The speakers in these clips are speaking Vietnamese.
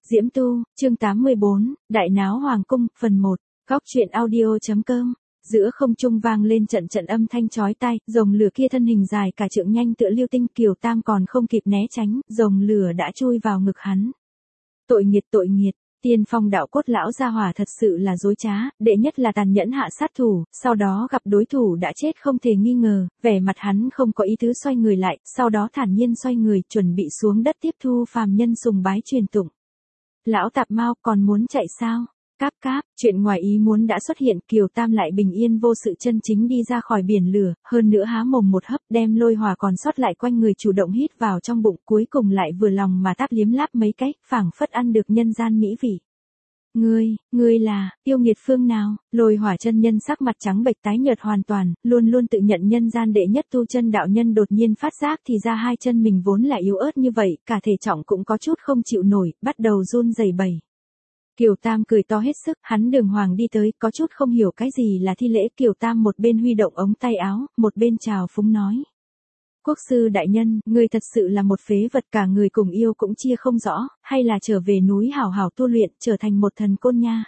Diễm Tu, chương 84, Đại náo Hoàng cung, phần 1, Góc truyện audio.com. Giữa không trung vang lên trận trận âm thanh chói tai, rồng lửa kia thân hình dài cả trượng nhanh tựa lưu tinh, Kiều Tam còn không kịp né tránh, rồng lửa đã chui vào ngực hắn. Tội nghiệt, Tiên Phong đạo cốt lão gia hỏa thật sự là dối trá, đệ nhất là tàn nhẫn hạ sát thủ, sau đó gặp đối thủ đã chết không thể nghi ngờ, vẻ mặt hắn không có ý tứ xoay người lại, sau đó thản nhiên xoay người, chuẩn bị xuống đất tiếp thu phàm nhân sùng bái truyền tụng. Lão tạp mao còn muốn chạy sao? Cáp, chuyện ngoài ý muốn đã xuất hiện, Kiều Tam lại bình yên vô sự chân chính đi ra khỏi biển lửa, hơn nữa há mồm một hấp đem lôi hỏa còn sót lại quanh người chủ động hít vào trong bụng, cuối cùng lại vừa lòng mà táp liếm láp mấy cái, phảng phất ăn được nhân gian mỹ vị. Ngươi là, yêu nghiệt phương nào? Lôi hỏa chân nhân sắc mặt trắng bệch tái nhợt hoàn toàn, luôn luôn tự nhận nhân gian đệ nhất tu chân đạo nhân đột nhiên phát giác thì ra hai chân mình vốn là yếu ớt như vậy, cả thể trọng cũng có chút không chịu nổi, bắt đầu run rẩy bẩy. Kiều Tam cười to hết sức, hắn đường hoàng đi tới, có chút không hiểu cái gì là thi lễ, Kiều Tam một bên huy động ống tay áo, một bên chào phúng nói. Quốc sư đại nhân, ngươi thật sự là một phế vật, cả người cùng yêu cũng chia không rõ, hay là trở về núi hảo hảo tu luyện, trở thành một thần côn nha.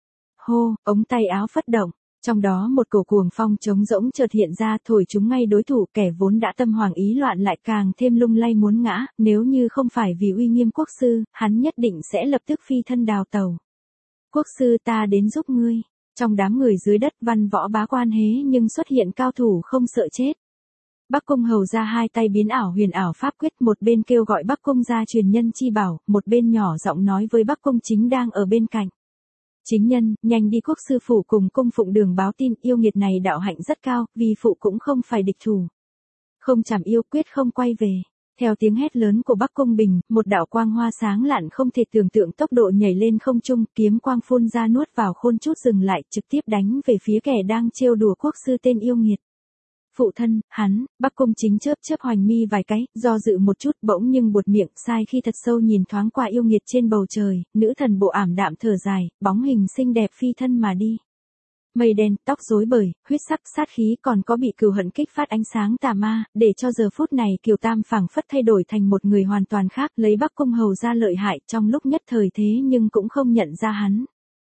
Hô, ống tay áo phất động, trong đó một cổ cuồng phong trống rỗng chợt hiện ra, thổi chúng ngay đối thủ, kẻ vốn đã tâm hoàng ý loạn lại càng thêm lung lay muốn ngã, nếu như không phải vì uy nghiêm quốc sư, hắn nhất định sẽ lập tức phi thân đào tàu. Quốc sư ta đến giúp ngươi. Trong đám người dưới đất văn võ bá quan hế nhưng xuất hiện cao thủ không sợ chết. Bắc Cung hầu ra hai tay biến ảo huyền ảo pháp quyết, một bên kêu gọi Bắc Cung gia truyền nhân chi bảo, một bên nhỏ giọng nói với Bắc Cung Chính đang ở bên cạnh. Chính nhân, nhanh đi quốc sư phủ cùng cung phụng đường báo tin, yêu nghiệt này đạo hạnh rất cao, vì phụ cũng không phải địch thủ. Không chảm yêu quyết không quay về. Theo tiếng hét lớn của Bắc Cung Bình, một đạo quang hoa sáng lạn không thể tưởng tượng tốc độ nhảy lên không trung, kiếm quang phun ra nuốt vào khôn chút dừng lại, trực tiếp đánh về phía kẻ đang trêu đùa quốc sư tên yêu nghiệt. Phụ thân, hắn, Bắc Cung Chính chớp hoành mi vài cái, do dự một chút bỗng nhưng buột miệng, sai khi thật sâu nhìn thoáng qua yêu nghiệt trên bầu trời, nữ thần bộ ảm đạm thở dài, bóng hình xinh đẹp phi thân mà đi. Mây đen, tóc rối bời, huyết sắc sát khí còn có bị cừu hận kích phát ánh sáng tà ma, để cho giờ phút này Kiều Tam phảng phất thay đổi thành một người hoàn toàn khác, lấy Bắc Cung hầu ra lợi hại trong lúc nhất thời thế nhưng cũng không nhận ra hắn.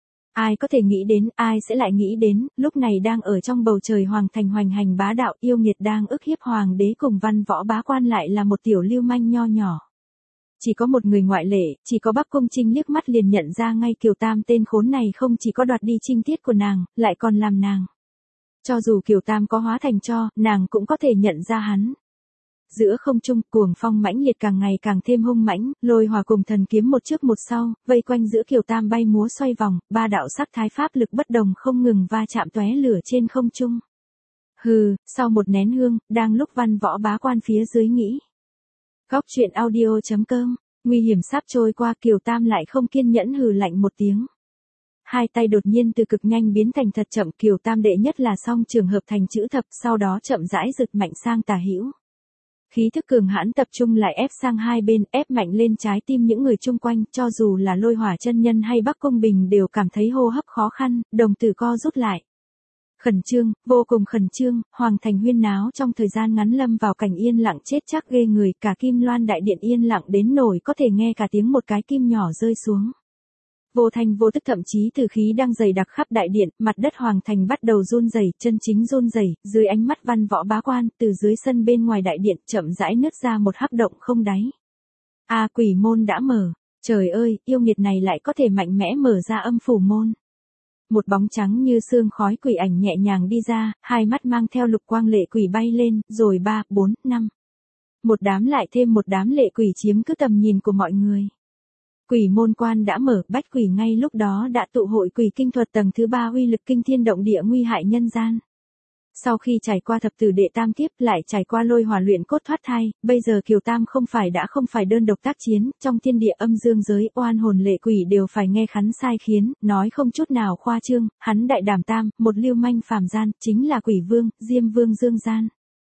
Ai có thể nghĩ đến, ai sẽ lại nghĩ đến, lúc này đang ở trong bầu trời hoàng thành hoành hành bá đạo, yêu nghiệt đang ức hiếp hoàng đế cùng văn võ bá quan lại là một tiểu lưu manh nho nhỏ. Chỉ có một người ngoại lệ, chỉ có Bắc Cung Trinh liếc mắt liền nhận ra ngay Kiều Tam tên khốn này không chỉ có đoạt đi trinh tiết của nàng, lại còn làm nàng. Cho dù Kiều Tam có hóa thành tro, nàng cũng có thể nhận ra hắn. Giữa không trung, cuồng phong mãnh liệt càng ngày càng thêm hung mãnh, lôi hỏa cùng thần kiếm một trước một sau, vây quanh giữa Kiều Tam bay múa xoay vòng, ba đạo sắc thái pháp lực bất đồng không ngừng va chạm tóe lửa trên không trung. Hừ, sau một nén hương, đang lúc văn võ bá quan phía dưới nghĩ. Góc truyện audio.com, nguy hiểm sắp trôi qua, Kiều Tam lại không kiên nhẫn hừ lạnh một tiếng. Hai tay đột nhiên từ cực nhanh biến thành thật chậm, Kiều Tam đệ nhất là song trường hợp thành chữ thập, sau đó chậm rãi giật mạnh sang tả hữu. Khí thức cường hãn tập trung lại ép sang hai bên, ép mạnh lên trái tim những người chung quanh, cho dù là lôi hỏa chân nhân hay Bắc Cung Bình đều cảm thấy hô hấp khó khăn, đồng tử co rút lại. Khẩn trương, vô cùng khẩn trương, hoàng thành huyên náo trong thời gian ngắn lâm vào cảnh yên lặng chết chắc ghê người, cả Kim Loan đại điện yên lặng đến nổi có thể nghe cả tiếng một cái kim nhỏ rơi xuống. Vô thanh vô tức, thậm chí từ khí đang dày đặc khắp đại điện, mặt đất hoàng thành bắt đầu run rẩy, chân chính run rẩy, dưới ánh mắt văn võ bá quan, từ dưới sân bên ngoài đại điện chậm rãi nứt ra một hắc động không đáy. Quỷ môn đã mở, trời ơi, yêu nghiệt này lại có thể mạnh mẽ mở ra âm phủ môn. Một bóng trắng như sương khói quỷ ảnh nhẹ nhàng đi ra, hai mắt mang theo lục quang lệ quỷ bay lên, rồi 3, 4, 5. Một đám lại thêm một đám lệ quỷ chiếm cứ tầm nhìn của mọi người. Quỷ môn quan đã mở, bách quỷ ngay lúc đó đã tụ hội quỷ kinh thuật tầng thứ 3 uy lực kinh thiên động địa nguy hại nhân gian. Sau khi trải qua thập tử đệ tam kiếp lại trải qua lôi hỏa luyện cốt thoát thai, bây giờ Kiều Tam không phải đơn độc tác chiến, trong thiên địa âm dương giới oan hồn lệ quỷ đều phải nghe khắn sai khiến, nói không chút nào khoa trương, hắn đại đảm tam, một lưu manh phàm gian, chính là quỷ vương, Diêm Vương Dương Gian.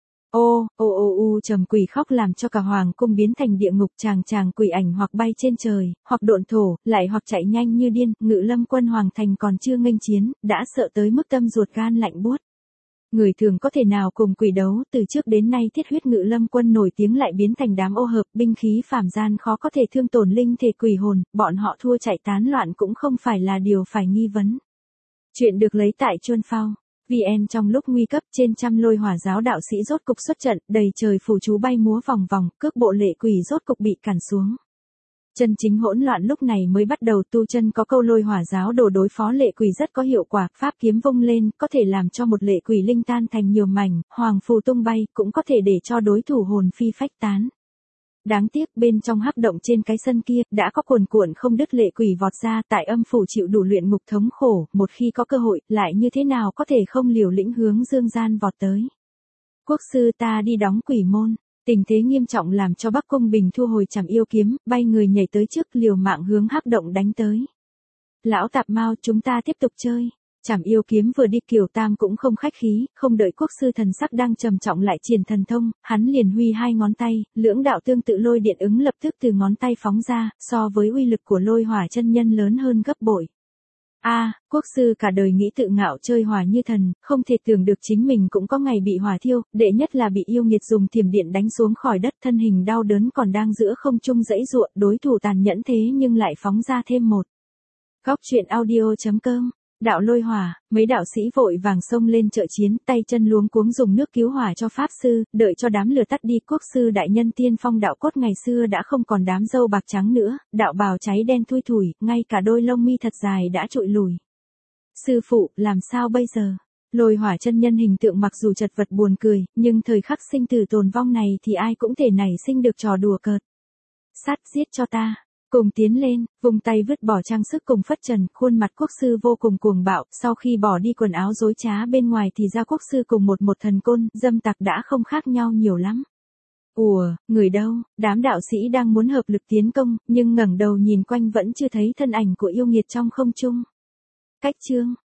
Trầm quỷ khóc làm cho cả hoàng cung biến thành địa ngục, chàng quỷ ảnh hoặc bay trên trời, hoặc độn thổ, lại hoặc chạy nhanh như điên, Ngự Lâm quân hoàng thành còn chưa nghênh chiến, đã sợ tới mức tâm ruột gan lạnh buốt. Người thường có thể nào cùng quỷ đấu, từ trước đến nay thiết huyết ngự lâm quân nổi tiếng lại biến thành đám ô hợp, binh khí phàm gian khó có thể thương tổn linh thể quỷ hồn, bọn họ thua chạy tán loạn cũng không phải là điều phải nghi vấn. Chuyện được lấy tại Chuân Phao. VN trong lúc nguy cấp trên trăm lôi hỏa giáo đạo sĩ rốt cục xuất trận, đầy trời phù chú bay múa vòng vòng, cước bộ lệ quỷ rốt cục bị cản xuống. Chân chính hỗn loạn lúc này mới bắt đầu, tu chân có câu lôi hỏa giáo đồ đối phó lệ quỷ rất có hiệu quả, pháp kiếm vung lên, có thể làm cho một lệ quỷ linh tan thành nhiều mảnh, hoàng phù tung bay, cũng có thể để cho đối thủ hồn phi phách tán. Đáng tiếc bên trong hắc động trên cái sân kia, đã có cuồn cuộn không đứt lệ quỷ vọt ra, tại âm phủ chịu đủ luyện ngục thống khổ, một khi có cơ hội, lại như thế nào có thể không liều lĩnh hướng dương gian vọt tới. Quốc sư ta đi đóng quỷ môn. Tình thế nghiêm trọng làm cho Bắc Cung Bình thu hồi chảm yêu kiếm, bay người nhảy tới trước liều mạng hướng hắc động đánh tới. Lão tạp mau, chúng ta tiếp tục chơi. Chảm yêu kiếm vừa đi, Kiều Tam cũng không khách khí, không đợi quốc sư thần sắc đang trầm trọng lại triển thần thông, hắn liền huy hai ngón tay, lưỡng đạo tương tự lôi điện ứng lập tức từ ngón tay phóng ra, so với uy lực của lôi hỏa chân nhân lớn hơn gấp bội. Quốc sư cả đời nghĩ tự ngạo chơi hỏa như thần, không thể tưởng được chính mình cũng có ngày bị hỏa thiêu, đệ nhất là bị yêu nghiệt dùng thiểm điện đánh xuống khỏi đất, thân hình đau đớn còn đang giữa không trung dãy ruộng, đối thủ tàn nhẫn thế nhưng lại phóng ra thêm một. Góc truyện audio.com. Đạo lôi hỏa, mấy đạo sĩ vội vàng xông lên trợ chiến, tay chân luống cuống dùng nước cứu hỏa cho pháp sư, đợi cho đám lửa tắt đi, quốc sư đại nhân tiên phong đạo cốt ngày xưa đã không còn đám râu bạc trắng nữa, đạo bào cháy đen thui thủi, ngay cả đôi lông mi thật dài đã trụi lùi. Sư phụ, làm sao bây giờ? Lôi hỏa chân nhân hình tượng mặc dù chật vật buồn cười, nhưng thời khắc sinh tử tồn vong này thì ai cũng thể nảy sinh được trò đùa cợt. Sát giết cho ta. Cùng tiến lên, vùng tay vứt bỏ trang sức cùng phất trần, khuôn mặt quốc sư vô cùng cuồng bạo, sau khi bỏ đi quần áo rối trá bên ngoài thì ra quốc sư cùng một thần côn, dâm tặc đã không khác nhau nhiều lắm. Người đâu? Đám đạo sĩ đang muốn hợp lực tiến công, nhưng ngẩng đầu nhìn quanh vẫn chưa thấy thân ảnh của yêu nghiệt trong không trung. Cách chương